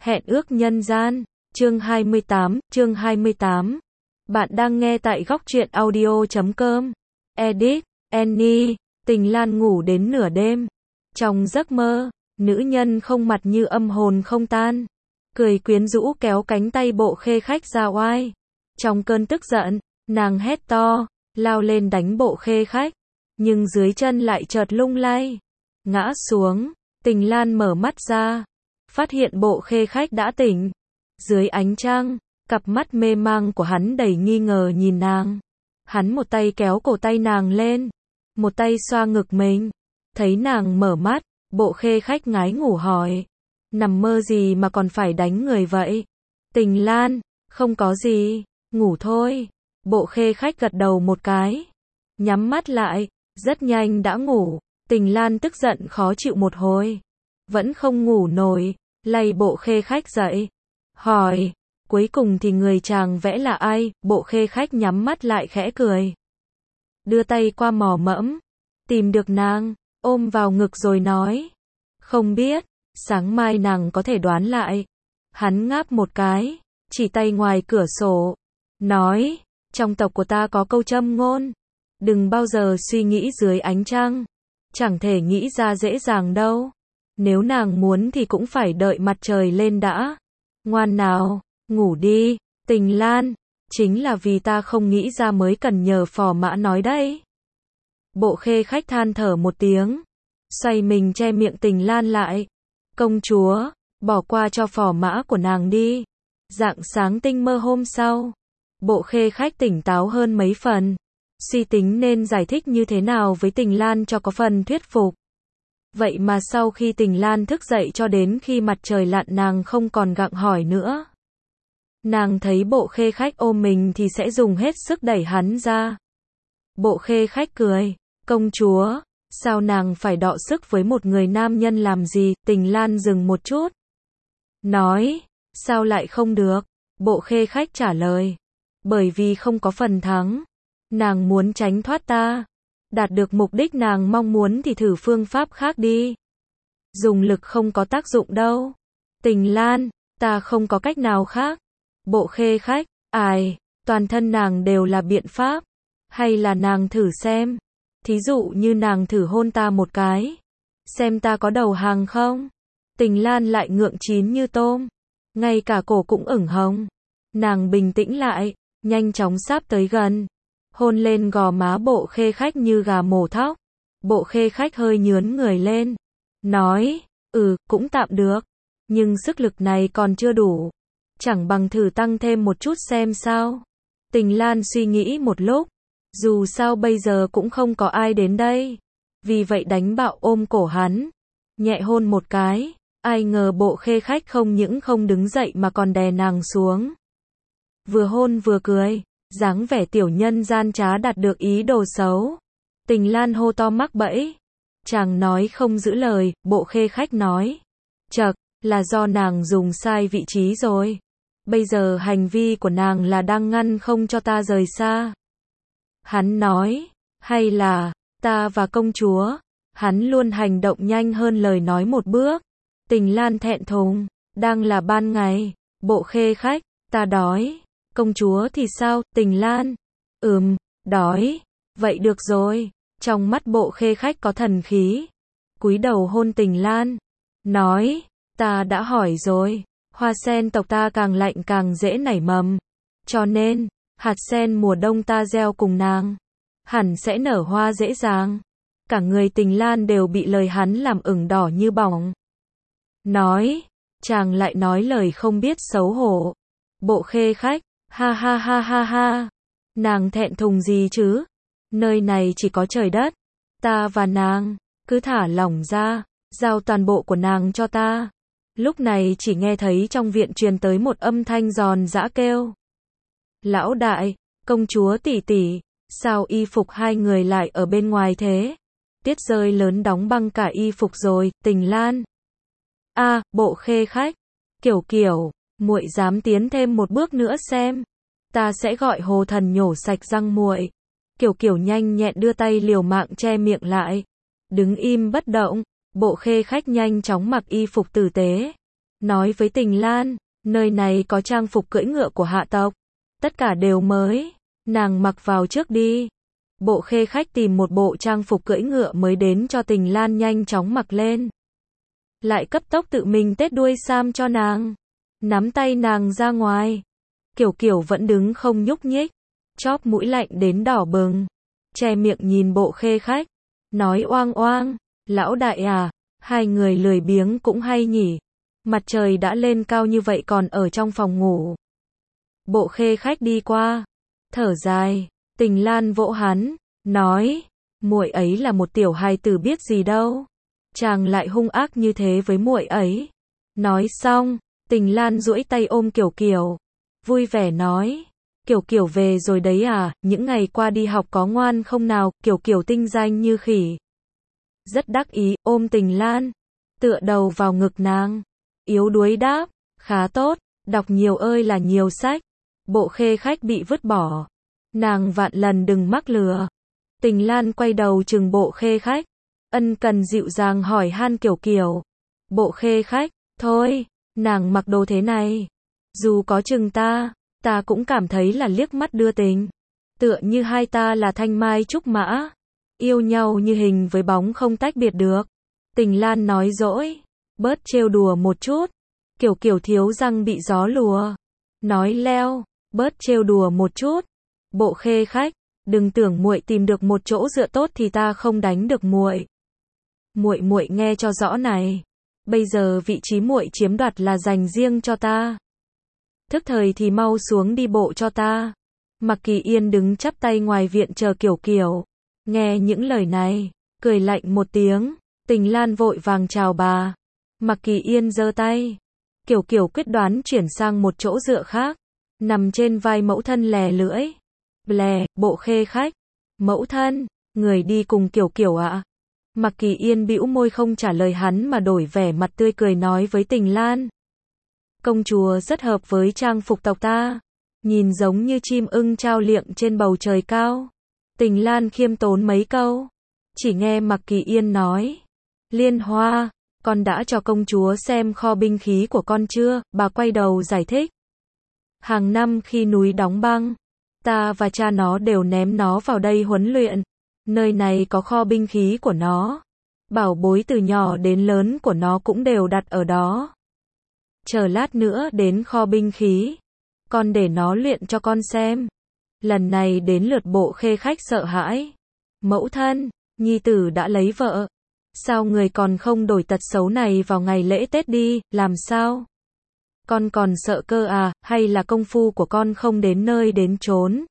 Hẹn ước nhân gian, chương 28. Bạn đang nghe tại góc truyện audio.com. Edit, Annie, Tình Lan ngủ đến nửa đêm. Trong giấc mơ, nữ nhân không mặt như âm hồn không tan. Cười quyến rũ kéo cánh tay Bộ Khê Khách ra oai. Trong cơn tức giận, nàng hét to, lao lên đánh Bộ Khê Khách. Nhưng dưới chân lại chợt lung lay. Ngã xuống, Tình Lan mở mắt ra. Phát hiện Bộ Khê Khách đã tỉnh. Dưới ánh trăng, cặp mắt mê mang của hắn đầy nghi ngờ nhìn nàng. Hắn một tay kéo cổ tay nàng lên, một tay xoa ngực mình. Thấy nàng mở mắt, Bộ Khê Khách ngái ngủ hỏi. Nằm mơ gì mà còn phải đánh người vậy? Tình Lan, không có gì, ngủ thôi. Bộ Khê Khách gật đầu một cái. Nhắm mắt lại, rất nhanh đã ngủ. Tình Lan tức giận khó chịu một hồi. Vẫn không ngủ nổi, lay Bộ Khê Khách dậy. Hỏi, cuối cùng thì người chàng vẽ là ai? Bộ Khê Khách nhắm mắt lại khẽ cười. Đưa tay qua mò mẫm. Tìm được nàng, ôm vào ngực rồi nói. Không biết, sáng mai nàng có thể đoán lại. Hắn ngáp một cái, chỉ tay ngoài cửa sổ. Nói, trong tộc của ta có câu châm ngôn. Đừng bao giờ suy nghĩ dưới ánh trăng. Chẳng thể nghĩ ra dễ dàng đâu. Nếu nàng muốn thì cũng phải đợi mặt trời lên đã. Ngoan nào, ngủ đi, Tình Lan. Chính là vì ta không nghĩ ra mới cần nhờ phò mã nói đấy. Bộ Khê Khách than thở một tiếng. Xoay mình che miệng Tình Lan lại. Công chúa, bỏ qua cho phò mã của nàng đi. Rạng sáng tinh mơ hôm sau, Bộ Khê Khách tỉnh táo hơn mấy phần. Suy tính nên giải thích như thế nào với Tình Lan cho có phần thuyết phục. Vậy mà sau khi Tình Lan thức dậy cho đến khi mặt trời lặn nàng không còn gặng hỏi nữa. Nàng thấy Bộ Khê Khách ôm mình thì sẽ dùng hết sức đẩy hắn ra. Bộ Khê Khách cười, công chúa, sao nàng phải đọ sức với một người nam nhân làm gì? Tình Lan dừng một chút. Nói, sao lại không được? Bộ Khê Khách trả lời, bởi vì không có phần thắng. Nàng muốn tránh thoát ta. Đạt được mục đích nàng mong muốn thì thử phương pháp khác đi. Dùng lực không có tác dụng đâu. Tình Lan, ta không có cách nào khác. Bộ Khê Khách, ai, toàn thân nàng đều là biện pháp. Hay là nàng thử xem. Thí dụ như nàng thử hôn ta một cái. Xem ta có đầu hàng không? Tình Lan lại ngượng chín như tôm. Ngay cả cổ cũng ửng hồng. Nàng bình tĩnh lại, nhanh chóng sáp tới gần. Hôn lên gò má Bộ Khê Khách như gà mổ thóc. Bộ Khê Khách hơi nhướn người lên. Nói, cũng tạm được. Nhưng sức lực này còn chưa đủ. Chẳng bằng thử tăng thêm một chút xem sao. Tình Lan suy nghĩ một lúc. Dù sao bây giờ cũng không có ai đến đây. Vì vậy đánh bạo ôm cổ hắn. Nhẹ hôn một cái. Ai ngờ Bộ Khê Khách không những không đứng dậy mà còn đè nàng xuống. Vừa hôn vừa cười. Dáng vẻ tiểu nhân gian trá đạt được ý đồ xấu. Tình Lan hô to mắc bẫy. Chàng nói không giữ lời. Bộ Khê Khách nói. Chậc, là do nàng dùng sai vị trí rồi. Bây giờ hành vi của nàng là đang ngăn không cho ta rời xa. Hắn nói, hay là, ta và công chúa. Hắn luôn hành động nhanh hơn lời nói một bước. Tình Lan thẹn thùng, đang là ban ngày. Bộ Khê Khách, ta đói. Công chúa thì sao? Tình Lan, đói. Vậy được rồi. Trong mắt Bộ Khê Khách có thần khí. Cúi đầu hôn Tình Lan. Nói, ta đã hỏi rồi. Hoa sen tộc ta càng lạnh càng dễ nảy mầm. Cho nên, hạt sen mùa đông ta gieo cùng nàng. Hẳn sẽ nở hoa dễ dàng. Cả người Tình Lan đều bị lời hắn làm ửng đỏ như bỏng. Nói, chàng lại nói lời không biết xấu hổ. Bộ Khê Khách, ha ha ha ha ha. Nàng thẹn thùng gì chứ? Nơi này chỉ có trời đất. Ta và nàng, cứ thả lỏng ra, giao toàn bộ của nàng cho ta. Lúc này chỉ nghe thấy trong viện truyền tới một âm thanh giòn giã kêu. Lão đại, công chúa tỷ tỷ, sao y phục hai người lại ở bên ngoài thế? Tiết rơi lớn đóng băng cả y phục rồi. Tình Lan. Bộ Khê Khách. Kiểu, muội dám tiến thêm một bước nữa xem. Ta sẽ gọi Hồ Thần nhổ sạch răng muội. Kiểu nhanh nhẹn đưa tay liều mạng che miệng lại. Đứng im bất động. Bộ Khê Khách nhanh chóng mặc y phục tử tế. nói với Tình Lan, nơi này có trang phục cưỡi ngựa của hạ tộc, tất cả đều mới, nàng mặc vào trước đi. Bộ khê khách tìm một bộ trang phục cưỡi ngựa mới đến cho Tình Lan nhanh chóng mặc lên. Lại cấp tốc tự mình tết đuôi sam cho nàng, nắm tay nàng ra ngoài. Kiều Kiều vẫn đứng không nhúc nhích, chóp mũi lạnh đến đỏ bừng, che miệng nhìn bộ khê khách, nói oang oang, lão đại à, hai người lười biếng cũng hay nhỉ, mặt trời đã lên cao như vậy còn ở trong phòng ngủ. Bộ khê khách đi qua, thở dài, Tình Lan vỗ hắn, nói, muội ấy là một tiểu hài tử biết gì đâu, chàng lại hung ác như thế với muội ấy. Nói xong, Tình Lan duỗi tay ôm Kiều Kiều, vui vẻ nói, Kiều Kiều về rồi đấy à, những ngày qua đi học có ngoan không nào? Kiều Kiều tinh danh như khỉ, rất đắc ý, ôm Tình Lan, tựa đầu vào ngực nàng, yếu đuối đáp, khá tốt, đọc nhiều ơi là nhiều sách. Bộ khê khách bị vứt bỏ, nàng vạn lần đừng mắc lừa. Tình Lan quay đầu chừng bộ khê khách, ân cần dịu dàng hỏi han Kiều Kiều. Bộ khê khách, thôi, nàng mặc đồ thế này, dù có chừng ta cũng cảm thấy là liếc mắt đưa tình. Tựa như hai ta là thanh mai trúc mã, yêu nhau như hình với bóng không tách biệt được. Tình Lan nói dỗi, bớt trêu đùa một chút. Kiều Kiều thiếu răng bị gió lùa, nói leo, bớt trêu đùa một chút. Bộ khê khách, đừng tưởng muội tìm được một chỗ dựa tốt thì ta không đánh được muội. Muội nghe cho rõ này, bây giờ vị trí muội chiếm đoạt là dành riêng cho ta. Thức thời thì mau xuống đi bộ cho ta. Mạc Kỳ Yên đứng chắp tay ngoài viện chờ Kiều Kiều. Nghe những lời này, cười lạnh một tiếng. Tình Lan vội vàng chào bà. Mạc Kỳ Yên giơ tay. Kiều Kiều quyết đoán chuyển sang một chỗ dựa khác, nằm trên vai mẫu thân lè lưỡi. Blè, bộ khê khách. Mẫu thân, người đi cùng Kiều Kiều ạ? Mạc Kỳ Yên bĩu môi không trả lời hắn mà đổi vẻ mặt tươi cười nói với Tình Lan. Công chúa rất hợp với trang phục tộc ta, nhìn giống như chim ưng trao liệng trên bầu trời cao. Tình Lan khiêm tốn mấy câu, chỉ nghe Mạc Kỳ Yên nói, Liên Hoa, con đã cho công chúa xem kho binh khí của con chưa? Bà quay đầu giải thích. Hàng năm khi núi đóng băng, ta và cha nó đều ném nó vào đây huấn luyện. Nơi này có kho binh khí của nó. Bảo bối từ nhỏ đến lớn của nó cũng đều đặt ở đó. Chờ lát nữa đến kho binh khí, con để nó luyện cho con xem. Lần này đến lượt bộ khê khách sợ hãi. Mẫu thân, nhi tử đã lấy vợ. Sao người còn không đổi tật xấu này vào ngày lễ Tết đi, làm sao? Con còn sợ cơ à, hay là công phu của con không đến nơi đến chốn?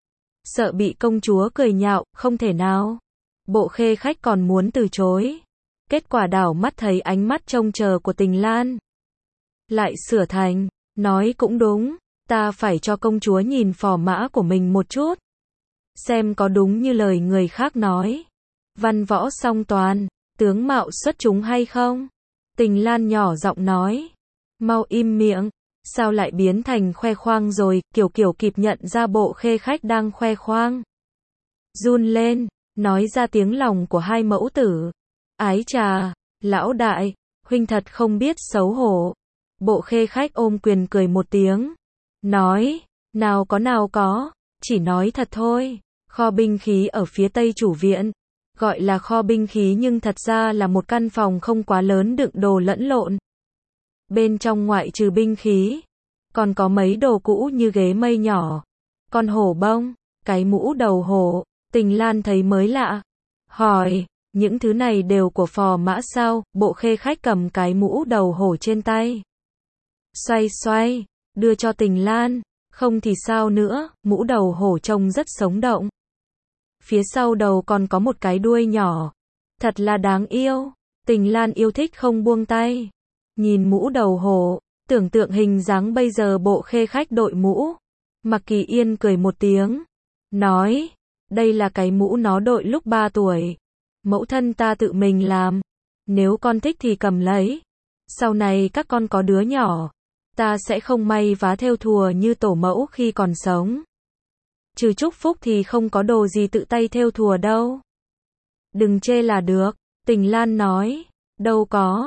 Sợ bị công chúa cười nhạo, không thể nào. Bộ khê khách còn muốn từ chối. Kết quả đảo mắt thấy ánh mắt trông chờ của Tình Lan. Lại sửa thành, nói cũng đúng, ta phải cho công chúa nhìn phò mã của mình một chút. Xem có đúng như lời người khác nói. Văn võ song toàn, tướng mạo xuất chúng hay không? Tình Lan nhỏ giọng nói. Mau im miệng, sao lại biến thành khoe khoang rồi? Kiều Kiều kịp nhận ra bộ khê khách đang khoe khoang. Run lên, nói ra tiếng lòng của hai mẫu tử. Ái chà, lão đại, huynh thật không biết xấu hổ. Bộ khê khách ôm quyền cười một tiếng. Nói, nào có, chỉ nói thật thôi. Kho binh khí ở phía tây chủ viện. Gọi là kho binh khí nhưng thật ra là một căn phòng không quá lớn đựng đồ lẫn lộn. Bên trong ngoại trừ binh khí, còn có mấy đồ cũ như ghế mây nhỏ, con hổ bông, cái mũ đầu hổ. Tình Lan thấy mới lạ, hỏi, những thứ này đều của phò mã sao? Bộ khê khách cầm cái mũ đầu hổ trên tay, xoay xoay, đưa cho Tình Lan. Không thì sao nữa, mũ đầu hổ trông rất sống động. Phía sau đầu còn có một cái đuôi nhỏ, thật là đáng yêu. Tình Lan yêu thích không buông tay. Nhìn mũ đầu hổ, tưởng tượng hình dáng bây giờ bộ khê khách đội mũ. Mạc Kỳ Yên cười một tiếng, nói, đây là cái mũ nó đội lúc 3 tuổi. Mẫu thân ta tự mình làm. Nếu con thích thì cầm lấy. Sau này các con có đứa nhỏ, ta sẽ không may vá thêu thùa như tổ mẫu khi còn sống. Trừ chúc phúc thì không có đồ gì tự tay thêu thùa đâu. Đừng chê là được, Tình Lan nói, đâu có,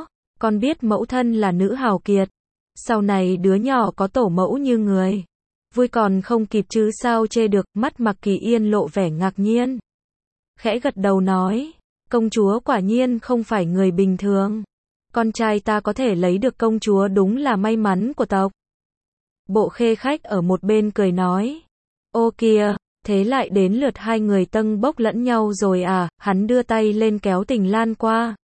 Con biết mẫu thân là nữ hào kiệt. Sau này đứa nhỏ có tổ mẫu như người. Vui còn không kịp chứ sao chê được, mắt Mạc Kỳ Yên lộ vẻ ngạc nhiên. Khẽ gật đầu nói, công chúa quả nhiên không phải người bình thường. Con trai ta có thể lấy được công chúa đúng là may mắn của tộc. Bộ Khê Khách ở một bên cười nói, ô kìa, thế lại đến lượt hai người tâng bốc lẫn nhau rồi à, hắn đưa tay lên kéo Tình Lan qua.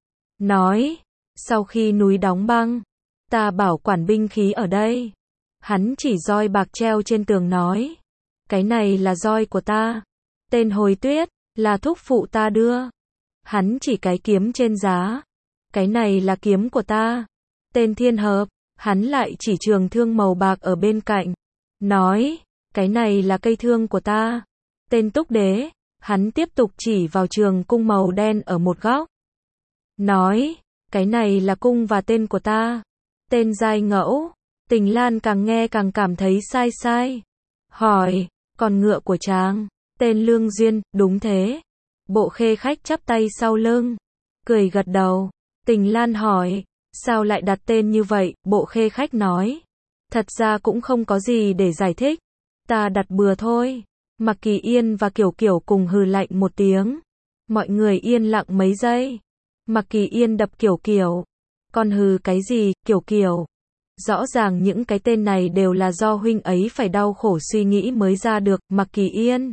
Nói, sau khi núi đóng băng, ta bảo quản binh khí ở đây. Hắn chỉ roi bạc treo trên tường nói, cái này là roi của ta. Tên Hồi Tuyết, là thúc phụ ta đưa. Hắn chỉ cái kiếm trên giá, cái này là kiếm của ta. Tên Thiên Hợp, hắn lại chỉ trường thương màu bạc ở bên cạnh. Nói, cái này là cây thương của ta. Tên Túc Đế, hắn tiếp tục chỉ vào trường cung màu đen ở một góc. Nói, cái này là cung và tên của ta. Tên Giai Ngẫu, Tình Lan càng nghe càng cảm thấy sai sai. Hỏi, còn ngựa của chàng? Tên Lương Duyên, đúng thế. Bộ Khê Khách chắp tay sau lưng, cười gật đầu. Tình Lan hỏi, sao lại đặt tên như vậy? Bộ Khê Khách nói, thật ra cũng không có gì để giải thích. Ta đặt bừa thôi. Mạc Kỳ Yên và Kiều Kiều cùng hừ lạnh một tiếng. Mọi người yên lặng mấy giây. Mạc Kỳ Yên đập Kiều Kiều. Con hừ cái gì, Kiều Kiều? Rõ ràng những cái tên này đều là do huynh ấy phải đau khổ suy nghĩ mới ra được. Mạc Kỳ Yên.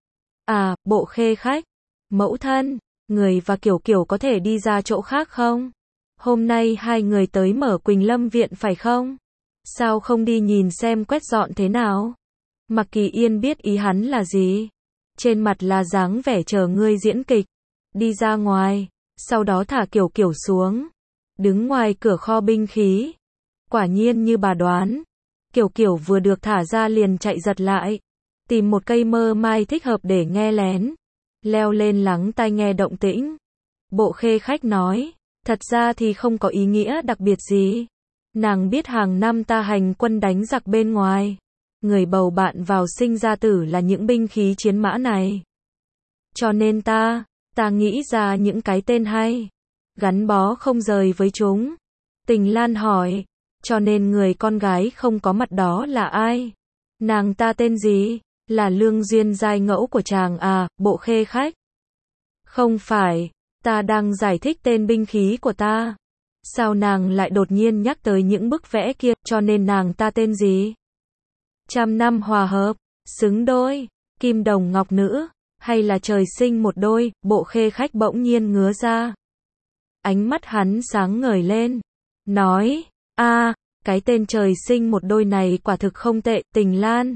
À, Bộ Khê Khách. Mẫu thân, người và Kiều Kiều có thể đi ra chỗ khác không? Hôm nay hai người tới mở Quỳnh Lâm Viện phải không? Sao không đi nhìn xem quét dọn thế nào? Mạc Kỳ Yên biết ý hắn là gì. Trên mặt là dáng vẻ chờ ngươi diễn kịch. Đi ra ngoài, sau đó thả Kiều Kiều xuống. Đứng ngoài cửa kho binh khí. Quả nhiên như bà đoán. Kiều Kiều vừa được thả ra liền chạy giật lại. Tìm một cây mơ mai thích hợp để nghe lén. Leo lên lắng tai nghe động tĩnh. Bộ Khê Khách nói, thật ra thì không có ý nghĩa đặc biệt gì. Nàng biết hàng năm ta hành quân đánh giặc bên ngoài. Người bầu bạn vào sinh ra tử là những binh khí chiến mã này. Cho nên ta nghĩ ra những cái tên hay. Gắn bó không rời với chúng. Tình Lan hỏi, cho nên người con gái không có mặt đó là ai? Nàng ta tên gì? Là Lương Duyên Giai Ngẫu của chàng à? Bộ Khê Khách. Không phải, ta đang giải thích tên binh khí của ta. Sao nàng lại đột nhiên nhắc tới những bức vẽ kia, cho nên nàng ta tên gì? Trăm năm hòa hợp, xứng đôi, kim đồng ngọc nữ, hay là trời sinh một đôi? Bộ Khê Khách bỗng nhiên ngứa ra. Ánh mắt hắn sáng ngời lên, nói, cái tên trời sinh một đôi này quả thực không tệ. Tình Lan.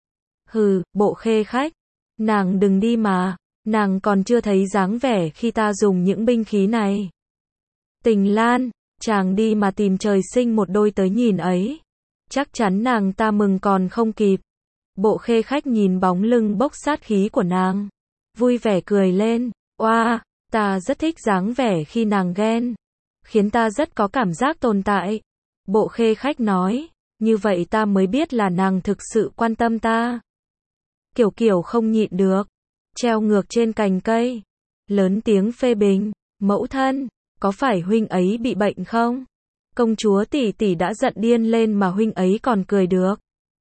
Hừ, Bộ Khê Khách, nàng đừng đi mà, nàng còn chưa thấy dáng vẻ khi ta dùng những binh khí này. Tình Lan, chàng đi mà tìm trời sinh một đôi tới nhìn ấy. Chắc chắn nàng ta mừng còn không kịp. Bộ Khê Khách nhìn bóng lưng bốc sát khí của nàng, vui vẻ cười lên, oa, ta rất thích dáng vẻ khi nàng ghen, khiến ta rất có cảm giác tồn tại. Bộ Khê Khách nói, như vậy ta mới biết là nàng thực sự quan tâm ta. Kiều Kiều không nhịn được, treo ngược trên cành cây, lớn tiếng phê bình, mẫu thân, có phải huynh ấy bị bệnh không? Công chúa tỷ tỷ đã giận điên lên mà huynh ấy còn cười được.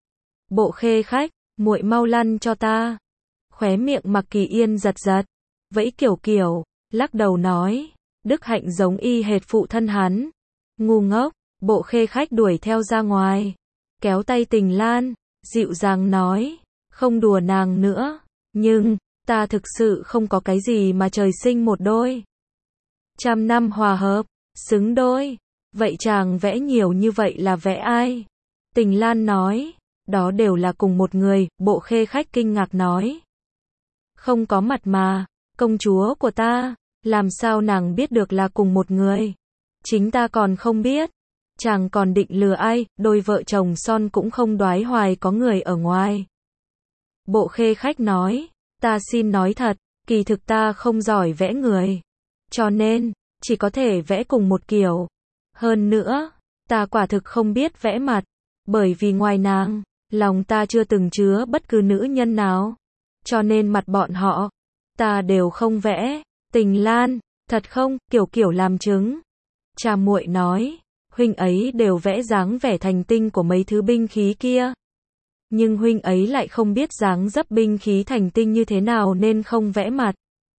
Bộ Khê Khách, muội mau lăn cho ta. Khóe miệng Mạc Kỳ Yên giật giật, vẫy Kiều Kiều, lắc đầu nói, đức hạnh giống y hệt phụ thân hắn. Ngu ngốc. Bộ Khê Khách đuổi theo ra ngoài, kéo tay Tình Lan, dịu dàng nói, không đùa nàng nữa, nhưng, ta thực sự không có cái gì mà trời sinh một đôi. Trăm năm hòa hợp, xứng đôi, vậy chàng vẽ nhiều như vậy là vẽ ai? Tình Lan nói, đó đều là cùng một người. Bộ Khê Khách kinh ngạc nói, không có mặt mà, công chúa của ta, làm sao nàng biết được là cùng một người? Chính ta còn không biết. Chàng còn định lừa ai? Đôi vợ chồng son cũng không đoái hoài có người ở ngoài. Bộ Khê Khách nói, ta xin nói thật, kỳ thực ta không giỏi vẽ người. Cho nên, chỉ có thể vẽ cùng một kiểu. Hơn nữa, ta quả thực không biết vẽ mặt. Bởi vì ngoài nàng, lòng ta chưa từng chứa bất cứ nữ nhân nào. Cho nên mặt bọn họ, ta đều không vẽ. Tình Lan, thật không? Kiều Kiều làm chứng. Cha muội nói, huynh ấy đều vẽ dáng vẻ thành tinh của mấy thứ binh khí kia. Nhưng huynh ấy lại không biết dáng dấp binh khí thành tinh như thế nào nên không vẽ mặt.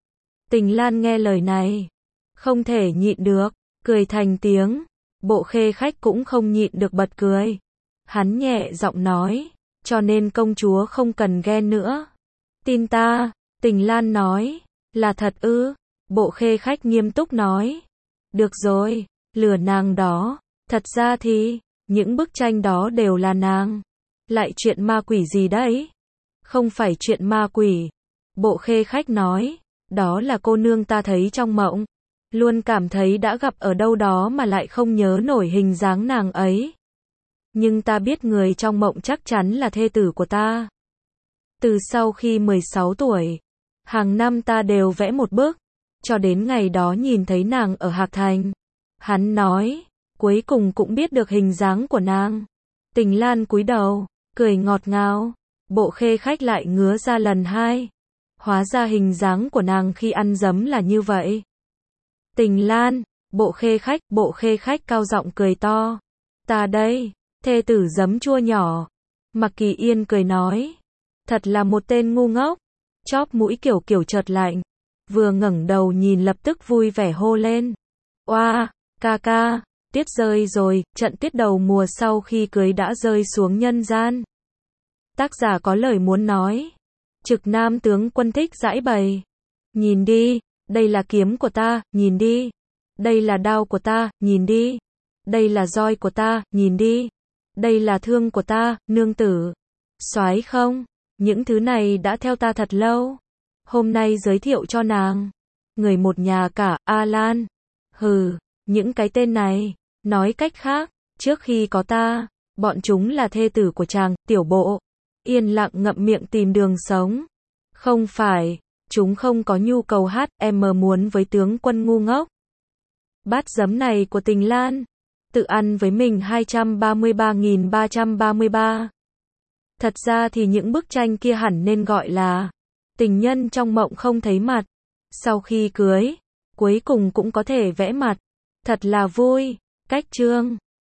Tình Lan nghe lời này, không thể nhịn được, cười thành tiếng. Bộ Khê Khách cũng không nhịn được bật cười. Hắn nhẹ giọng nói, cho nên công chúa không cần ghen nữa. Tin ta, Tình Lan nói, là thật ư? Bộ Khê Khách nghiêm túc nói, được rồi, lừa nàng đó, thật ra thì, những bức tranh đó đều là nàng. Lại chuyện ma quỷ gì đấy? Không phải chuyện ma quỷ. Bộ Khê Khách nói, đó là cô nương ta thấy trong mộng. Luôn cảm thấy đã gặp ở đâu đó mà lại không nhớ nổi hình dáng nàng ấy. Nhưng ta biết người trong mộng chắc chắn là thê tử của ta. Từ sau khi 16 tuổi, hàng năm ta đều vẽ một bức, cho đến ngày đó nhìn thấy nàng ở Hạc Thành. Hắn nói, cuối cùng cũng biết được hình dáng của nàng. Tình Lan cúi đầu, cười ngọt ngào. Bộ Khê Khách lại ngứa ra lần hai. Hóa ra hình dáng của nàng khi ăn dấm là như vậy. Tình Lan, Bộ Khê Khách cao giọng cười to. Ta đây, thê tử giấm chua nhỏ. Mạc Kỳ Yên cười nói, thật là một tên ngu ngốc. Chóp mũi kiểu chợt lạnh, vừa ngẩng đầu nhìn lập tức vui vẻ hô lên. Oa, ca ca, tuyết rơi rồi, trận tuyết đầu mùa sau khi cưới đã rơi xuống nhân gian. Tác giả có lời muốn nói. Trực Nam tướng quân thích giãi bày. Nhìn đi, đây là kiếm của ta, nhìn đi. Đây là đao của ta, nhìn đi. Đây là roi của ta, nhìn đi. Đây là thương của ta, nương tử. Soái không? Những thứ này đã theo ta thật lâu. Hôm nay giới thiệu cho nàng. Người một nhà cả, A Lan. Hừ, những cái tên này. Nói cách khác, trước khi có ta, bọn chúng là thê tử của chàng, Tiểu Bộ. Yên lặng ngậm miệng tìm đường sống. Không phải, chúng không có nhu cầu hát, em muốn với tướng quân ngu ngốc. Bát giấm này của Tình Lan. Tự ăn với mình 233.333. Thật ra thì những bức tranh kia hẳn nên gọi là tình nhân trong mộng không thấy mặt. Sau khi cưới, cuối cùng cũng có thể vẽ mặt. Thật là vui. Cách chương